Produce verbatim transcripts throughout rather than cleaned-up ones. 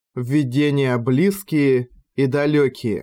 Видения близкие и далекие.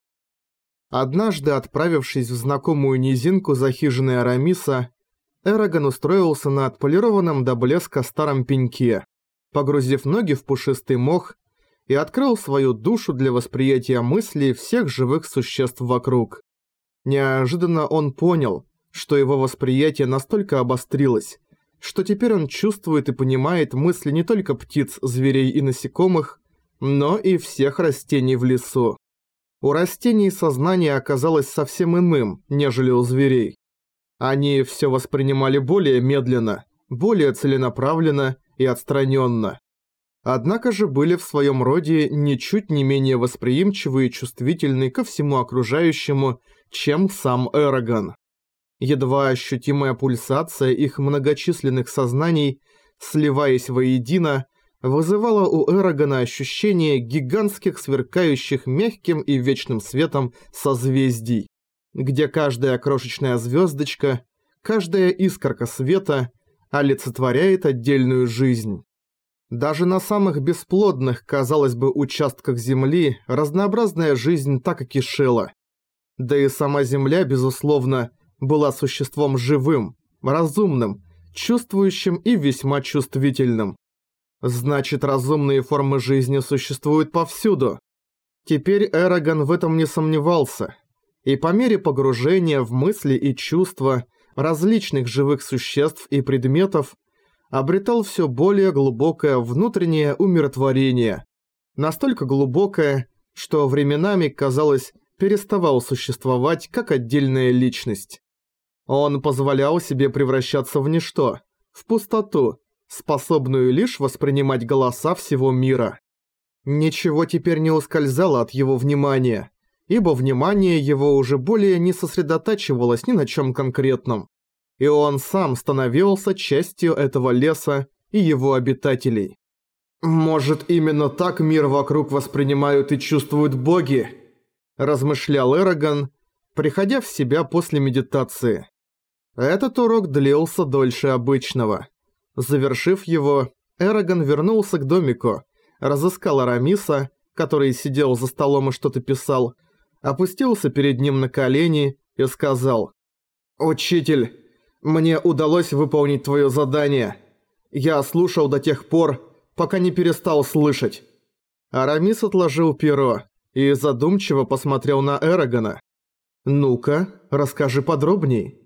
Однажды, отправившись в знакомую низинку за хижиной Арамиса, Эрагон устроился на отполированном до блеска старом пеньке, погрузив ноги в пушистый мох, и открыл свою душу для восприятия мыслей всех живых существ вокруг. Неожиданно он понял, что его восприятие настолько обострилось, что теперь он чувствует и понимает мысли не только птиц, зверей и насекомых, но и всех растений в лесу. У растений сознание оказалось совсем иным, нежели у зверей. Они все воспринимали более медленно, более целенаправленно и отстраненно. Однако же были в своем роде ничуть не менее восприимчивы и чувствительны ко всему окружающему, чем сам Эрагон. Едва ощутимая пульсация их многочисленных сознаний, сливаясь воедино, вызывала у Эрагона ощущение гигантских сверкающих мягким и вечным светом созвездий, где каждая крошечная звездочка, каждая искорка света олицетворяет отдельную жизнь. Даже на самых бесплодных, казалось бы, участках Земли разнообразная жизнь так и кишела. Да и сама Земля, безусловно, была существом живым, разумным, чувствующим и весьма чувствительным. Значит, разумные формы жизни существуют повсюду. Теперь Эрагон в этом не сомневался, и по мере погружения в мысли и чувства различных живых существ и предметов обретал все более глубокое внутреннее умиротворение. Настолько глубокое, что временами, казалось, переставал существовать как отдельная личность. Он позволял себе превращаться в ничто, в пустоту, способную лишь воспринимать голоса всего мира. Ничего теперь не ускользало от его внимания, ибо внимание его уже более не сосредотачивалось ни на чем конкретном, и он сам становился частью этого леса и его обитателей. «Может, именно так мир вокруг воспринимают и чувствуют боги?» – размышлял Эрагон, приходя в себя после медитации. Этот урок длился дольше обычного. Завершив его, Эрагон вернулся к домику, разыскал Арамиса, который сидел за столом и что-то писал, опустился перед ним на колени и сказал: «Учитель, мне удалось выполнить твое задание. Я слушал до тех пор, пока не перестал слышать». Арамис отложил перо и задумчиво посмотрел на Эрагона. «Ну-ка, расскажи подробней».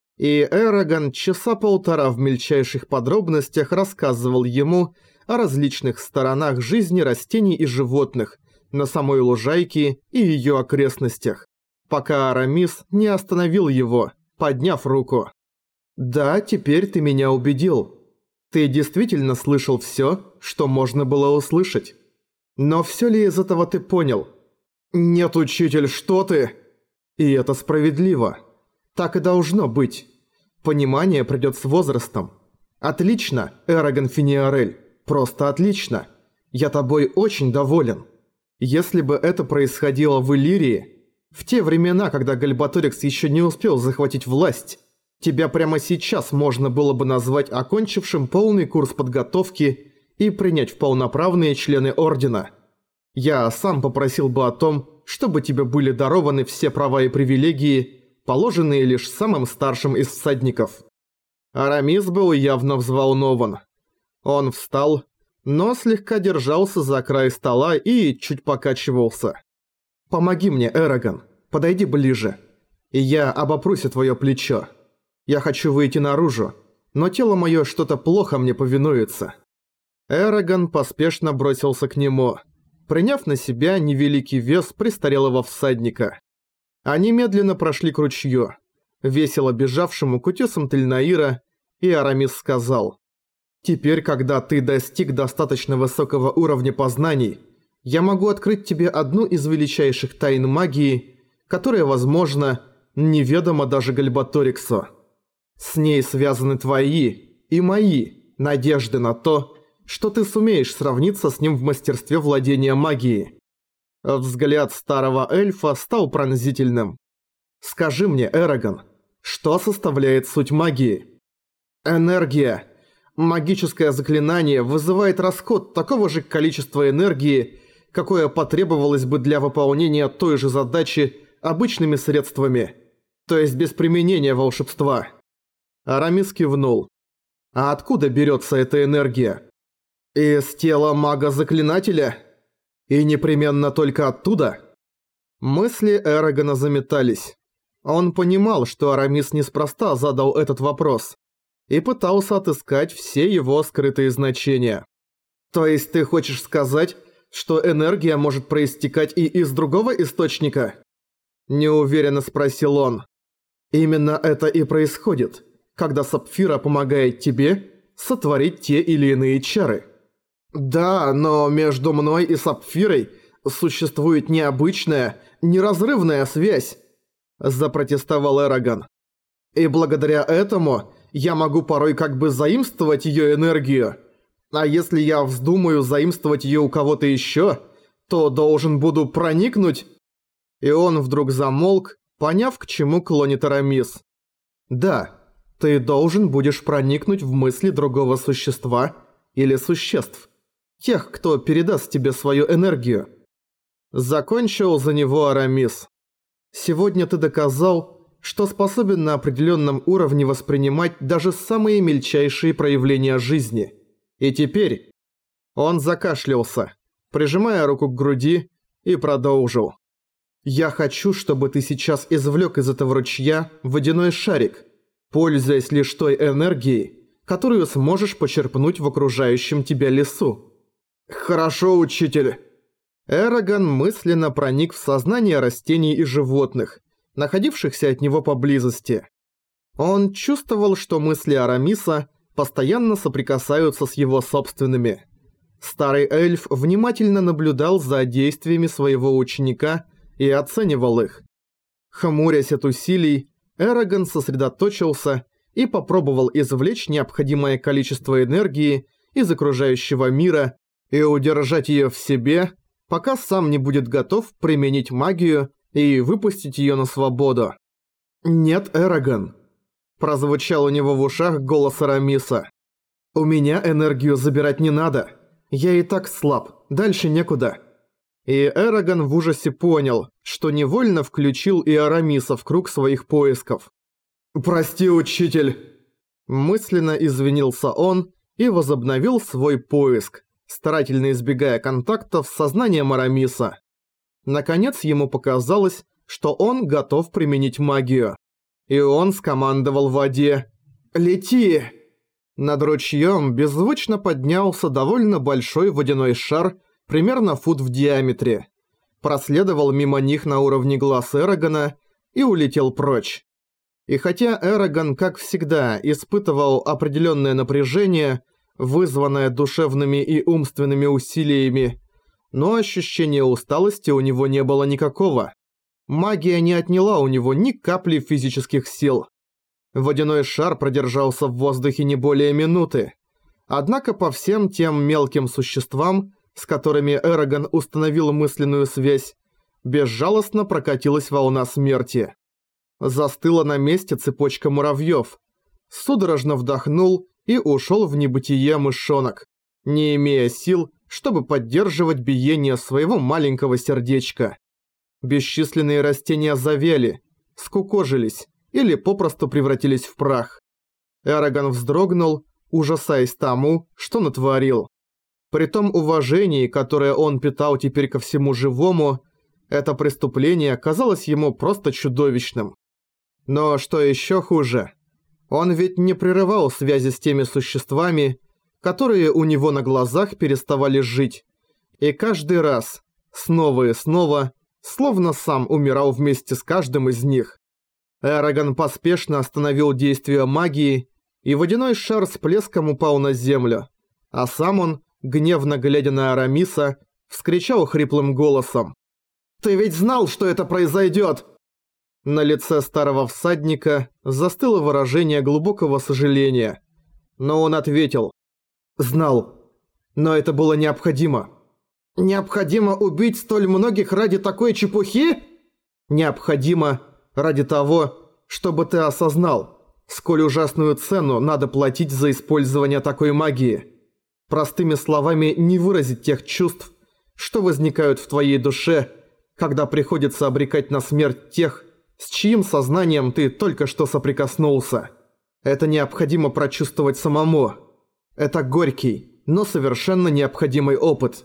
И Эрагон часа полтора в мельчайших подробностях рассказывал ему о различных сторонах жизни растений и животных на самой лужайке и ее окрестностях, пока Арамис не остановил его, подняв руку. «Да, теперь ты меня убедил. Ты действительно слышал все, что можно было услышать. Но все ли из этого ты понял?» «Нет, учитель, что ты?» «И это справедливо. Так и должно быть. Понимание придёт с возрастом. Отлично, Эрагон Финиарель, просто отлично. Я тобой очень доволен. Если бы это происходило в Иллирии, в те времена, когда Гальбаторикс ещё не успел захватить власть, тебя прямо сейчас можно было бы назвать окончившим полный курс подготовки и принять в полноправные члены Ордена. Я сам попросил бы о том, чтобы тебе были дарованы все права и привилегии, положенные лишь самым старшим из всадников». Арамис был явно взволнован. Он встал, но слегка держался за край стола и чуть покачивался. «Помоги мне, Эрагон, подойди ближе, и я обопрусь о твое плечо. Я хочу выйти наружу, но тело мое что-то плохо мне повинуется». Эрагон поспешно бросился к нему, приняв на себя невеликий вес престарелого всадника. Они медленно прошли к ручью, весело бежавшему к утесам Тельнаира, и Арамис сказал: «Теперь, когда ты достиг достаточно высокого уровня познаний, я могу открыть тебе одну из величайших тайн магии, которая, возможно, неведома даже Гальбаториксу. С ней связаны твои и мои надежды на то, что ты сумеешь сравниться с ним в мастерстве владения магией». Взгляд старого эльфа стал пронзительным. «Скажи мне, Эрагон, что составляет суть магии?» «Энергия. Магическое заклинание вызывает расход такого же количества энергии, какое потребовалось бы для выполнения той же задачи обычными средствами, то есть без применения волшебства. Арамис кивнул. А откуда берется эта энергия? Из тела мага-заклинателя? И непременно только оттуда? Мысли Эрагона заметались. Он понимал, что Арамис неспроста задал этот вопрос, и пытался отыскать все его скрытые значения. То есть ты хочешь сказать, что энергия может проистекать и из другого источника? Неуверенно спросил он. Именно это и происходит, когда Сапфира помогает тебе сотворить те или иные чары. Да, но между мной и Сапфирой существует необычная, неразрывная связь, запротестовал Эрагон. И благодаря этому я могу порой как бы заимствовать ее энергию. А если я вздумаю заимствовать ее у кого-то еще, то должен буду проникнуть. И он вдруг замолк, поняв, к чему клонит Арамис. Да, ты должен будешь проникнуть в мысли другого существа или существ. Тех, кто передаст тебе свою энергию. Закончил за него Арамис. Сегодня ты доказал, что способен на определенном уровне воспринимать даже самые мельчайшие проявления жизни. И теперь он закашлялся, прижимая руку к груди, и продолжил. «Я хочу, чтобы ты сейчас извлек из этого ручья водяной шарик, пользуясь лишь той энергией, которую сможешь почерпнуть в окружающем тебя лесу». «Хорошо, учитель». Эрагон мысленно проник в сознание растений и животных, находившихся от него поблизости. Он чувствовал, что мысли Арамиса постоянно соприкасаются с его собственными. Старый эльф внимательно наблюдал за действиями своего ученика и оценивал их. Хмурясь от усилий, Эрагон сосредоточился и попробовал извлечь необходимое количество энергии из окружающего мира и удержать ее в себе, пока сам не будет готов применить магию и выпустить ее на свободу. «Нет, Эрагон», – прозвучал у него в ушах голос Арамиса. «У меня энергию забирать не надо. Я и так слаб, дальше некуда». И Эрагон в ужасе понял, что невольно включил и Арамиса в круг своих поисков. «Прости, учитель!» Мысленно извинился он и возобновил свой поиск, старательно избегая контактов с сознанием Арамиса. Наконец ему показалось, что он готов применить магию. И он скомандовал воде «Лети!». Над ручьем беззвучно поднялся довольно большой водяной шар, примерно фут в диаметре. Проследовал мимо них на уровне глаз Эрагона и улетел прочь. И хотя Эрагон, как всегда, испытывал определенное напряжение, вызванное душевными и умственными усилиями, но ощущения усталости у него не было никакого. Магия не отняла у него ни капли физических сил. Водяной шар продержался в воздухе не более минуты. Однако по всем тем мелким существам, с которыми Эрагон установил мысленную связь, безжалостно прокатилась волна смерти. Застыла на месте цепочка муравьев. Судорожно вдохнул и ушел в небытие мышонок, не имея сил, чтобы поддерживать биение своего маленького сердечка. Бесчисленные растения завяли, скукожились или попросту превратились в прах. Эрагон вздрогнул, ужасаясь тому, что натворил. При том уважении, которое он питал теперь ко всему живому, это преступление казалось ему просто чудовищным. Но что еще хуже, он ведь не прерывал связи с теми существами, которые у него на глазах переставали жить, и каждый раз, снова и снова, словно сам умирал вместе с каждым из них. Эрагон поспешно остановил действие магии, и водяной шар с плеском упал на землю, а сам он, гневно глядя на Арамиса, вскричал хриплым голосом: «Ты ведь знал, что это произойдет!» На лице старого всадника застыло выражение глубокого сожаления, но он ответил: «Знал, но это было необходимо». «Необходимо убить столь многих ради такой чепухи?» «Необходимо ради того, чтобы ты осознал, сколь ужасную цену надо платить за использование такой магии. Простыми словами не выразить тех чувств, что возникают в твоей душе, когда приходится обрекать на смерть тех, с чьим сознанием ты только что соприкоснулся. Это необходимо прочувствовать самому. Это горький, но совершенно необходимый опыт.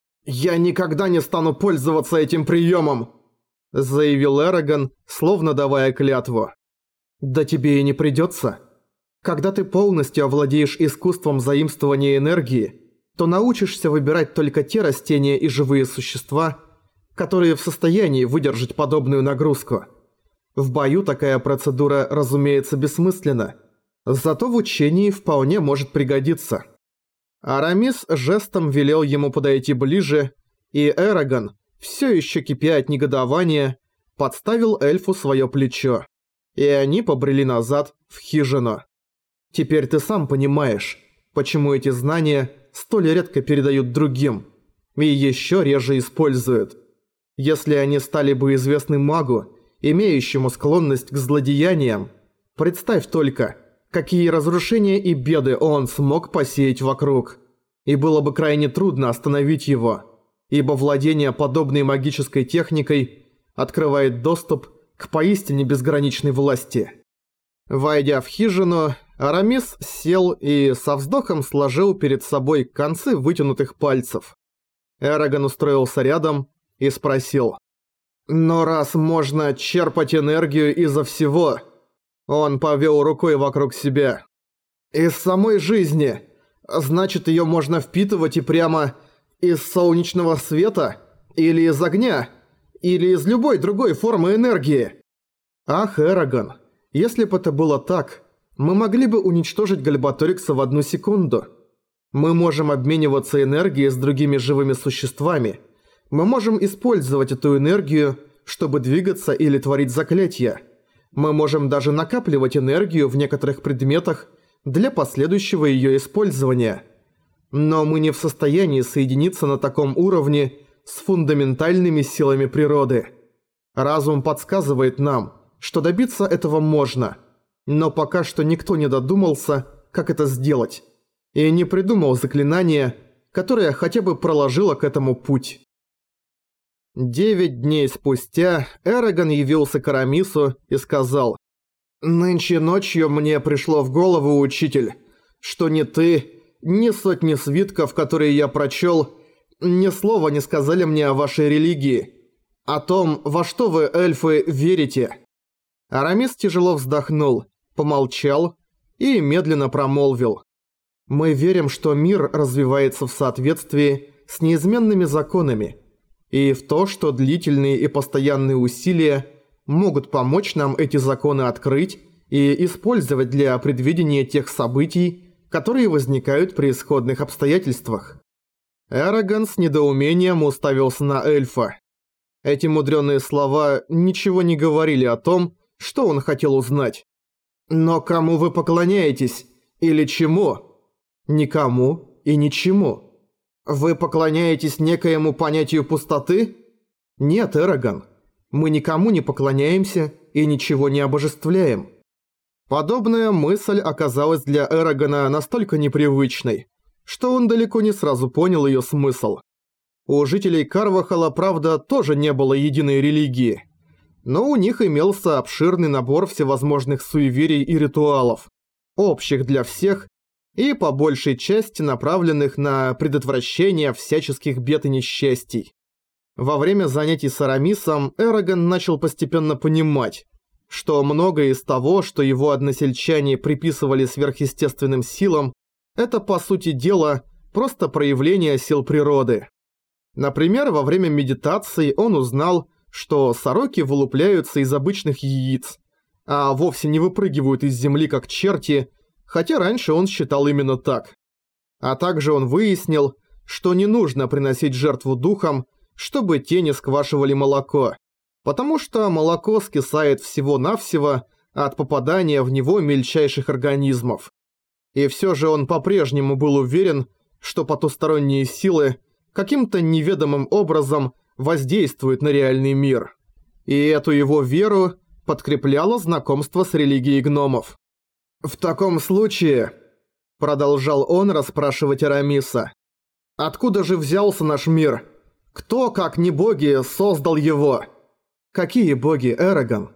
«Я никогда не стану пользоваться этим приемом!» – заявил Эрагон, словно давая клятву. «Да тебе и не придется. Когда ты полностью овладеешь искусством заимствования энергии, то научишься выбирать только те растения и живые существа, которые в состоянии выдержать подобную нагрузку. В бою такая процедура, разумеется, бессмысленна, зато в учении вполне может пригодиться». Арамис жестом велел ему подойти ближе, и Эрагон, все еще кипя от негодования, подставил эльфу свое плечо, и они побрели назад в хижину. Теперь ты сам понимаешь, почему эти знания столь редко передают другим, и еще реже используют. Если они стали бы известны магу, имеющему склонность к злодеяниям, представь только, какие разрушения и беды он смог посеять вокруг. И было бы крайне трудно остановить его, ибо владение подобной магической техникой открывает доступ к поистине безграничной власти. Войдя в хижину, Арамис сел и со вздохом сложил перед собой концы вытянутых пальцев. Эрагон устроился рядом и спросил: «Но раз можно черпать энергию изо всего...» Он повел рукой вокруг себя. «Из самой жизни. Значит, ее можно впитывать и прямо из солнечного света? Или из огня? Или из любой другой формы энергии?» «Ах, Эрагон, если бы это было так, мы могли бы уничтожить Гальбаторикса в одну секунду. Мы можем обмениваться энергией с другими живыми существами. Мы можем использовать эту энергию, чтобы двигаться или творить заклятия. Мы можем даже накапливать энергию в некоторых предметах для последующего ее использования. Но мы не в состоянии соединиться на таком уровне с фундаментальными силами природы. Разум подсказывает нам, что добиться этого можно, но пока что никто не додумался, как это сделать, и не придумал заклинание, которое хотя бы проложило к этому путь. Девять дней спустя Эрагон явился к Арамису и сказал: «Нынче ночью мне пришло в голову, учитель, что ни ты, ни сотни свитков, которые я прочел, ни слова не сказали мне о вашей религии, о том, во что вы, эльфы, верите». Арамис тяжело вздохнул, помолчал и медленно промолвил: «Мы верим, что мир развивается в соответствии с неизменными законами, и в то, что длительные и постоянные усилия могут помочь нам эти законы открыть и использовать для предвидения тех событий, которые возникают при исходных обстоятельствах». Эрагон с недоумением уставился на эльфа. Эти мудрёные слова ничего не говорили о том, что он хотел узнать. «Но кому вы поклоняетесь? Или чему?» «Никому и ничему. Вы поклоняетесь некоему понятию пустоты?» «Нет, Эрагон. Мы никому не поклоняемся и ничего не обожествляем». Подобная мысль оказалась для Эрагона настолько непривычной, что он далеко не сразу понял её смысл. У жителей Карвахала, правда, тоже не было единой религии, но у них имелся обширный набор всевозможных суеверий и ритуалов, общих для всех и по большей части направленных на предотвращение всяческих бед и несчастий. Во время занятий с Арамисом Эрагон начал постепенно понимать, что многое из того, что его односельчане приписывали сверхъестественным силам, это, по сути дела, просто проявление сил природы. Например, во время медитации он узнал, что сороки вылупляются из обычных яиц, а вовсе не выпрыгивают из земли как черти, хотя раньше он считал именно так. А также он выяснил, что не нужно приносить жертву духам, чтобы те не сквашивали молоко, потому что молоко скисает всего-навсего от попадания в него мельчайших организмов. И все же он по-прежнему был уверен, что потусторонние силы каким-то неведомым образом воздействуют на реальный мир. И эту его веру подкрепляло знакомство с религией гномов. «В таком случае...» – продолжал он расспрашивать Арамиса. «Откуда же взялся наш мир? Кто, как не боги, создал его?» «Какие боги, Эрагон?»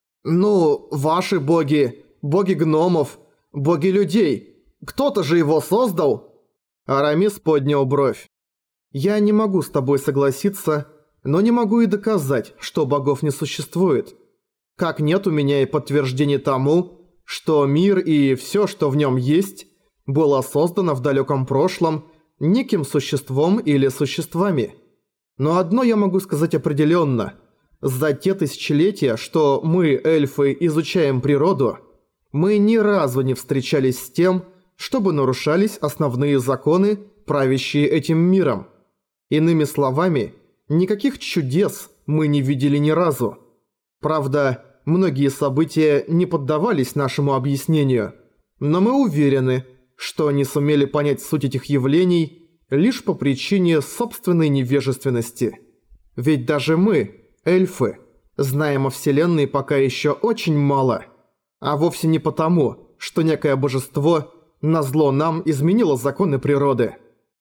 «Ну, ваши боги, боги гномов, боги людей. Кто-то же его создал?» Арамис поднял бровь. «Я не могу с тобой согласиться, но не могу и доказать, что богов не существует. Как нет у меня и подтверждений тому, что мир и всё, что в нём есть, было создано в далёком прошлом неким существом или существами. Но одно я могу сказать определённо. За те тысячелетия, что мы, эльфы, изучаем природу, мы ни разу не встречались с тем, чтобы нарушались основные законы, правящие этим миром. Иными словами, никаких чудес мы не видели ни разу. Правда, многие события не поддавались нашему объяснению, но мы уверены, что не сумели понять суть этих явлений лишь по причине собственной невежественности. Ведь даже мы, эльфы, знаем о Вселенной пока еще очень мало, а вовсе не потому, что некое божество назло нам изменило законы природы.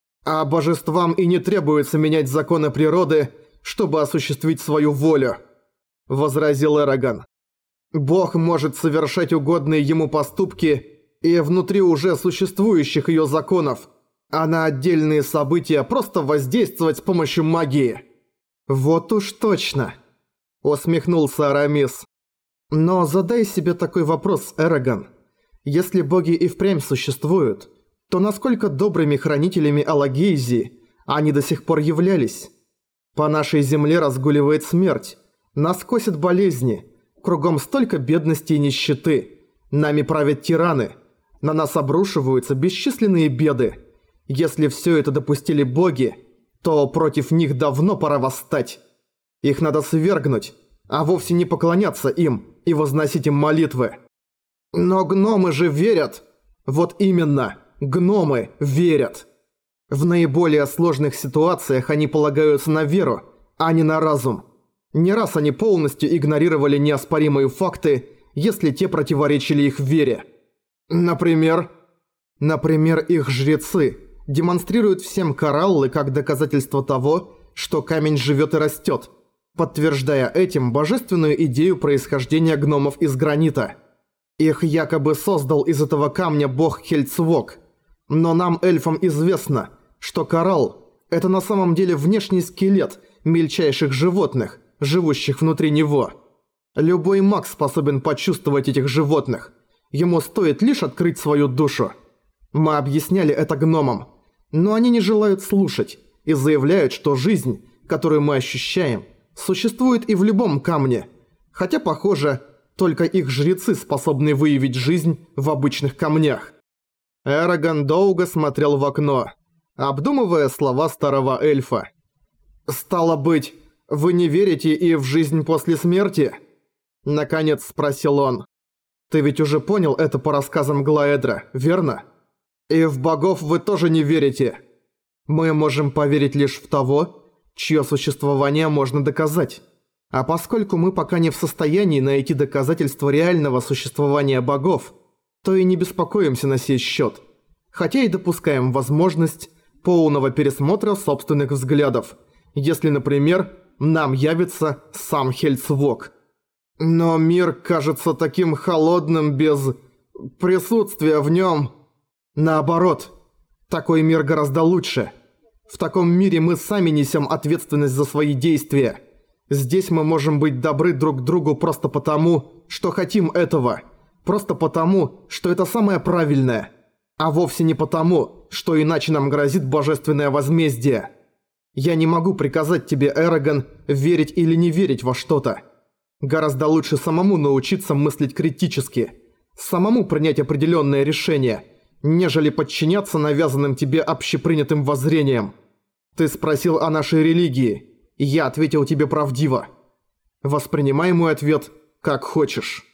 А божествам и не требуется менять законы природы, чтобы осуществить свою волю», – возразил Эрагон. «Бог может совершать угодные ему поступки и внутри уже существующих ее законов, а на отдельные события просто воздействовать с помощью магии». «Вот уж точно», – усмехнулся Арамис. «Но задай себе такой вопрос, Эрагон. Если боги и впрямь существуют, то насколько добрыми хранителями Алагейзии они до сих пор являлись? По нашей земле разгуливает смерть, нас косят болезни, кругом столько бедности и нищеты, нами правят тираны, на нас обрушиваются бесчисленные беды. Если все это допустили боги, то против них давно пора восстать. Их надо свергнуть, а вовсе не поклоняться им и возносить им молитвы». «Но гномы же верят!» «Вот именно, гномы верят!» В наиболее сложных ситуациях они полагаются на веру, а не на разум. Не раз они полностью игнорировали неоспоримые факты, если те противоречили их вере. Например? Например, их жрецы демонстрируют всем кораллы как доказательство того, что камень живет и растет, подтверждая этим божественную идею происхождения гномов из гранита. Их якобы создал из этого камня бог Хельцвок. Но нам, эльфам, известно, что коралл – это на самом деле внешний скелет мельчайших животных, живущих внутри него. Любой маг способен почувствовать этих животных. Ему стоит лишь открыть свою душу. Мы объясняли это гномам, но они не желают слушать и заявляют, что жизнь, которую мы ощущаем, существует и в любом камне, хотя, похоже, только их жрецы способны выявить жизнь в обычных камнях. Эрагон долго смотрел в окно, обдумывая слова старого эльфа. «Стало быть, вы не верите и в жизнь после смерти?» Наконец спросил он. «Ты ведь уже понял это по рассказам Глаэдра, верно? И в богов вы тоже не верите. Мы можем поверить лишь в того, чье существование можно доказать. А поскольку мы пока не в состоянии найти доказательства реального существования богов, то и не беспокоимся на сей счет, хотя и допускаем возможность полного пересмотра собственных взглядов, если, например, нам явится сам Хельцвок. Но мир кажется таким холодным без присутствия в нем. Наоборот, такой мир гораздо лучше. В таком мире мы сами несем ответственность за свои действия. Здесь мы можем быть добры друг к другу просто потому, что хотим этого. Просто потому, что это самое правильное. А вовсе не потому, что иначе нам грозит божественное возмездие. Я не могу приказать тебе, Эрагон, верить или не верить во что-то. Гораздо лучше самому научиться мыслить критически, самому принять определенное решение, нежели подчиняться навязанным тебе общепринятым воззрениям. Ты спросил о нашей религии, и я ответил тебе правдиво. Воспринимай мой ответ как хочешь».